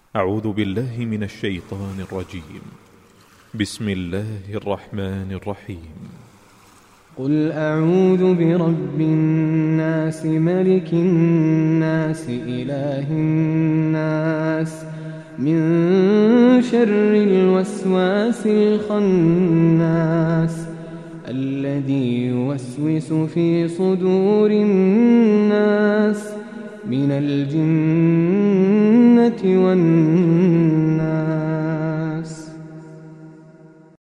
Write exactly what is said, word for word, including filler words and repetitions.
أعوذ بالله من الشيطان الرجيم. بسم الله الرحمن الرحيم. قل أعوذ برب الناس ملك الناس إله الناس من شر الوسواس الخناس الذي يوسوس في صدور الناس من الجنة والناس.